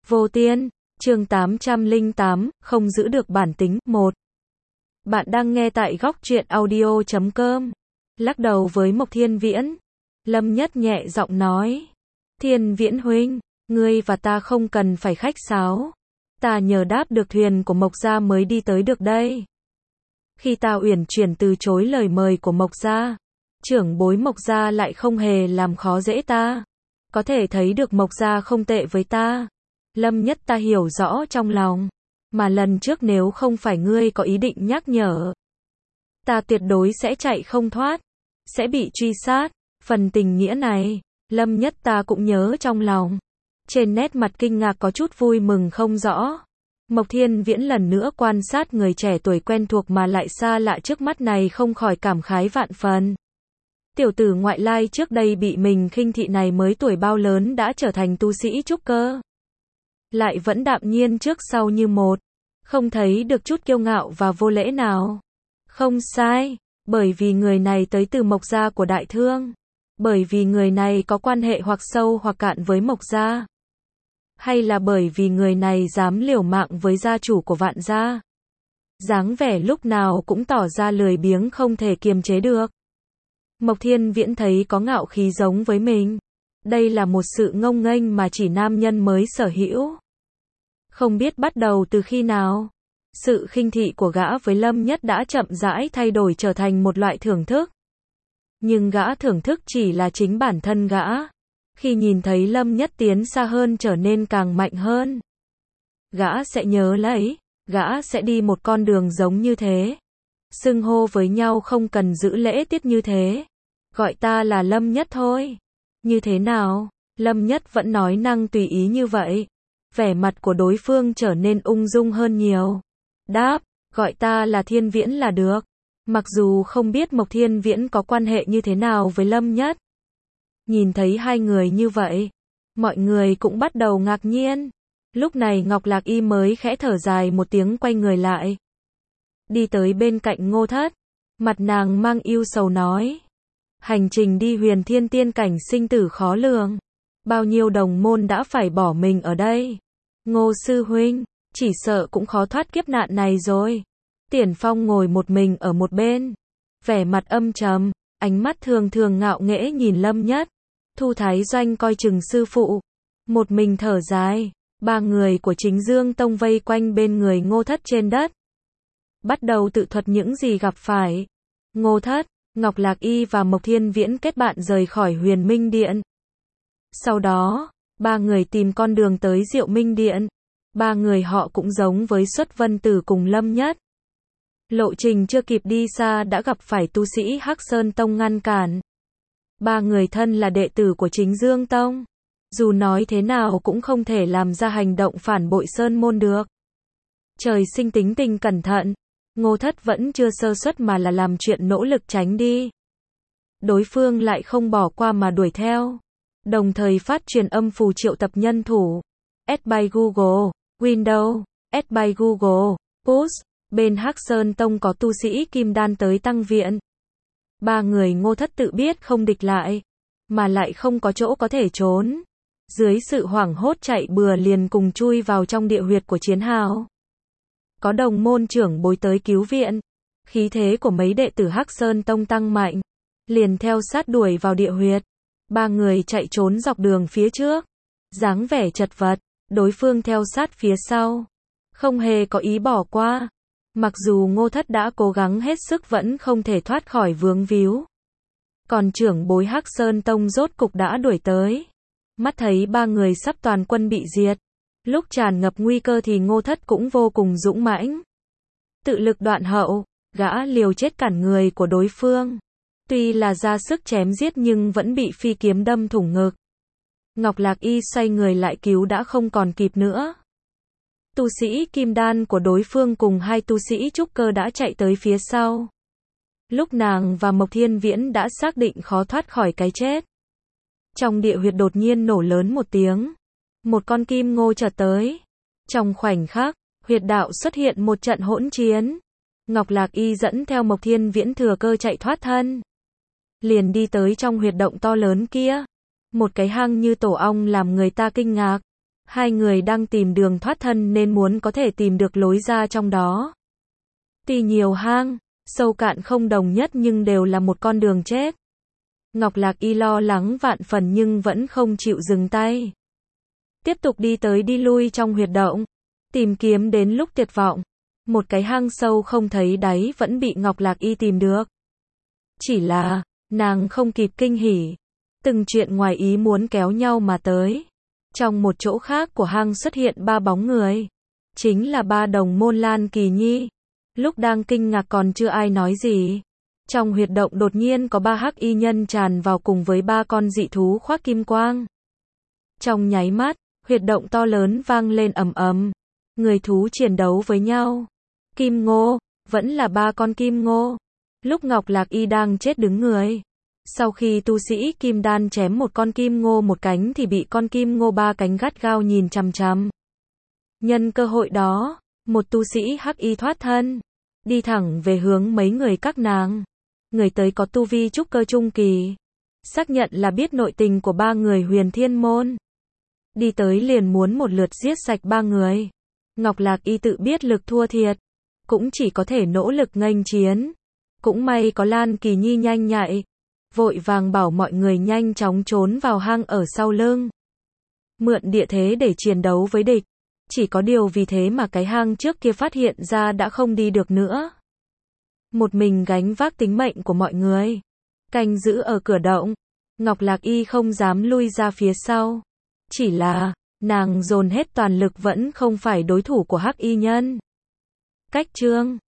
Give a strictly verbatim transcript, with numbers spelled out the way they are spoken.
Vô Tiên, chương tám trăm lẻ tám, không giữ được bản tính, một. Bạn đang nghe tại góc truyện audio chấm com. Lắc đầu với Mộc Thiên Viễn. Lâm Nhất nhẹ giọng nói. Thiên Viễn huynh, ngươi và ta không cần phải khách sáo. Ta nhờ đáp được thuyền của Mộc gia mới đi tới được đây. Khi ta uyển chuyển từ chối lời mời của Mộc gia, trưởng bối Mộc gia lại không hề làm khó dễ ta. Có thể thấy được Mộc gia không tệ với ta. Lâm Nhất ta hiểu rõ trong lòng. Mà lần trước nếu không phải ngươi có ý định nhắc nhở, ta tuyệt đối sẽ chạy không thoát. Sẽ bị truy sát. Phần tình nghĩa này, Lâm Nhất ta cũng nhớ trong lòng. Trên nét mặt kinh ngạc có chút vui mừng không rõ. Mộc Thiên Viễn lần nữa quan sát người trẻ tuổi quen thuộc mà lại xa lạ trước mắt này không khỏi cảm khái vạn phần. Tiểu tử ngoại lai trước đây bị mình khinh thị này mới tuổi bao lớn đã trở thành tu sĩ trúc cơ. Lại vẫn đạm nhiên trước sau như một. Không thấy được chút kiêu ngạo và vô lễ nào. Không sai, bởi vì người này tới từ Mộc gia của Đại Thương. Bởi vì người này có quan hệ hoặc sâu hoặc cạn với Mộc gia. Hay là bởi vì người này dám liều mạng với gia chủ của Vạn gia. Dáng vẻ lúc nào cũng tỏ ra lười biếng không thể kiềm chế được. Mộc Thiên Viễn thấy có ngạo khí giống với mình. Đây là một sự ngông nghênh mà chỉ nam nhân mới sở hữu. Không biết bắt đầu từ khi nào, sự khinh thị của gã với Lâm Nhất đã chậm rãi thay đổi trở thành một loại thưởng thức. Nhưng gã thưởng thức chỉ là chính bản thân gã. Khi nhìn thấy Lâm Nhất tiến xa hơn trở nên càng mạnh hơn, gã sẽ nhớ lấy, gã sẽ đi một con đường giống như thế. Xưng hô với nhau không cần giữ lễ tiết như thế. Gọi ta là Lâm Nhất thôi. Như thế nào? Lâm Nhất vẫn nói năng tùy ý như vậy. Vẻ mặt của đối phương trở nên ung dung hơn nhiều. Đáp, gọi ta là Thiên Viễn là được. Mặc dù không biết Mộc Thiên Viễn có quan hệ như thế nào với Lâm Nhất. Nhìn thấy hai người như vậy, mọi người cũng bắt đầu ngạc nhiên. Lúc này Ngọc Lạc Y mới khẽ thở dài một tiếng quay người lại. Đi tới bên cạnh Ngô Thất. Mặt nàng mang ưu sầu nói. Hành trình đi Huyền Thiên Tiên cảnh sinh tử khó lường. Bao nhiêu đồng môn đã phải bỏ mình ở đây. Ngô sư huynh, chỉ sợ cũng khó thoát kiếp nạn này rồi. Tiền Phong ngồi một mình ở một bên. Vẻ mặt âm trầm, ánh mắt thường thường ngạo nghễ nhìn Lâm Nhất. Thu Thái Doanh coi chừng sư phụ. Một mình thở dài. Ba người của Chính Dương Tông vây quanh bên người Ngô Thất trên đất. Bắt đầu tự thuật những gì gặp phải. Ngô Thất, Ngọc Lạc Y và Mộc Thiên Viễn kết bạn rời khỏi Huyền Minh Điện. Sau đó, ba người tìm con đường tới Diệu Minh Điện. Ba người họ cũng giống với Xuất Vân Tử cùng Lâm Nhất. Lộ trình chưa kịp đi xa đã gặp phải tu sĩ Hắc Sơn Tông ngăn cản. Ba người thân là đệ tử của Chính Dương Tông. Dù nói thế nào cũng không thể làm ra hành động phản bội Sơn Môn được. Trời sinh tính tình cẩn thận. Ngô Thất vẫn chưa sơ suất mà là làm chuyện nỗ lực tránh đi. Đối phương lại không bỏ qua mà đuổi theo. Đồng thời phát truyền âm phù triệu tập nhân thủ. Add by Google, Windows, Add by Google, Push. Bên Hắc Sơn Tông có tu sĩ Kim Đan tới tăng viện. Ba người Ngô Thất tự biết không địch lại. Mà lại không có chỗ có thể trốn. Dưới sự hoảng hốt chạy bừa liền cùng chui vào trong địa huyệt của Chiến Hào. Có đồng môn trưởng bối tới cứu viện. Khí thế của mấy đệ tử Hắc Sơn Tông tăng mạnh. Liền theo sát đuổi vào địa huyệt. Ba người chạy trốn dọc đường phía trước. Dáng vẻ chật vật. Đối phương theo sát phía sau. Không hề có ý bỏ qua. Mặc dù Ngô Thất đã cố gắng hết sức vẫn không thể thoát khỏi vướng víu. Còn trưởng bối Hắc Sơn Tông rốt cục đã đuổi tới. Mắt thấy ba người sắp toàn quân bị diệt. Lúc tràn ngập nguy cơ thì Ngô Thất cũng vô cùng dũng mãnh. Tự lực đoạn hậu, gã liều chết cản người của đối phương. Tuy là ra sức chém giết nhưng vẫn bị phi kiếm đâm thủng ngực. Ngọc Lạc Y xoay người lại cứu đã không còn kịp nữa. Tu sĩ Kim Đan của đối phương cùng hai tu sĩ trúc cơ đã chạy tới phía sau. Lúc nàng và Mộc Thiên Viễn đã xác định khó thoát khỏi cái chết. Trong địa huyệt đột nhiên nổ lớn một tiếng. Một con kim ngô chợt tới. Trong khoảnh khắc, huyệt đạo xuất hiện một trận hỗn chiến. Ngọc Lạc Y dẫn theo Mộc Thiên Viễn thừa cơ chạy thoát thân. Liền đi tới trong huyệt động to lớn kia. Một cái hang như tổ ong làm người ta kinh ngạc. Hai người đang tìm đường thoát thân nên muốn có thể tìm được lối ra trong đó. Tuy nhiều hang, sâu cạn không đồng nhất nhưng đều là một con đường chết. Ngọc Lạc Y lo lắng vạn phần nhưng vẫn không chịu dừng tay. Tiếp tục đi tới đi lui trong huyệt động, tìm kiếm đến lúc tuyệt vọng. Một cái hang sâu không thấy đáy vẫn bị Ngọc Lạc Y tìm được. Chỉ là, nàng không kịp kinh hỉ. Từng chuyện ngoài ý muốn kéo nhau mà tới. Trong một chỗ khác của hang xuất hiện ba bóng người. Chính là ba đồng môn Lan Kỳ Nhi. Lúc đang kinh ngạc còn chưa ai nói gì. Trong huyệt động đột nhiên có ba hắc y nhân tràn vào cùng với ba con dị thú khoác kim quang. Trong nháy mắt, huyệt động to lớn vang lên ầm ầm. Người thú chiến đấu với nhau. Kim Ngô, vẫn là ba con Kim Ngô. Lúc Ngọc Lạc Y đang chết đứng người. Sau khi tu sĩ Kim Đan chém một con Kim Ngô một cánh thì bị con Kim Ngô ba cánh gắt gao nhìn chằm chằm. Nhân cơ hội đó, một tu sĩ hắc y thoát thân, đi thẳng về hướng mấy người các nàng. Người tới có tu vi trúc cơ trung kỳ. Xác nhận là biết nội tình của ba người Huyền Thiên Môn. Đi tới liền muốn một lượt giết sạch ba người. Ngọc Lạc Y tự biết lực thua thiệt. Cũng chỉ có thể nỗ lực nghênh chiến. Cũng may có Lan Kỳ Nhi nhanh nhạy. Vội vàng bảo mọi người nhanh chóng trốn vào hang ở sau lưng. Mượn địa thế để chiến đấu với địch. Chỉ có điều vì thế mà cái hang trước kia phát hiện ra đã không đi được nữa. Một mình gánh vác tính mệnh của mọi người. Canh giữ ở cửa động. Ngọc Lạc Y không dám lui ra phía sau. Chỉ là, nàng dồn hết toàn lực vẫn không phải đối thủ của hắc y nhân. Cách chương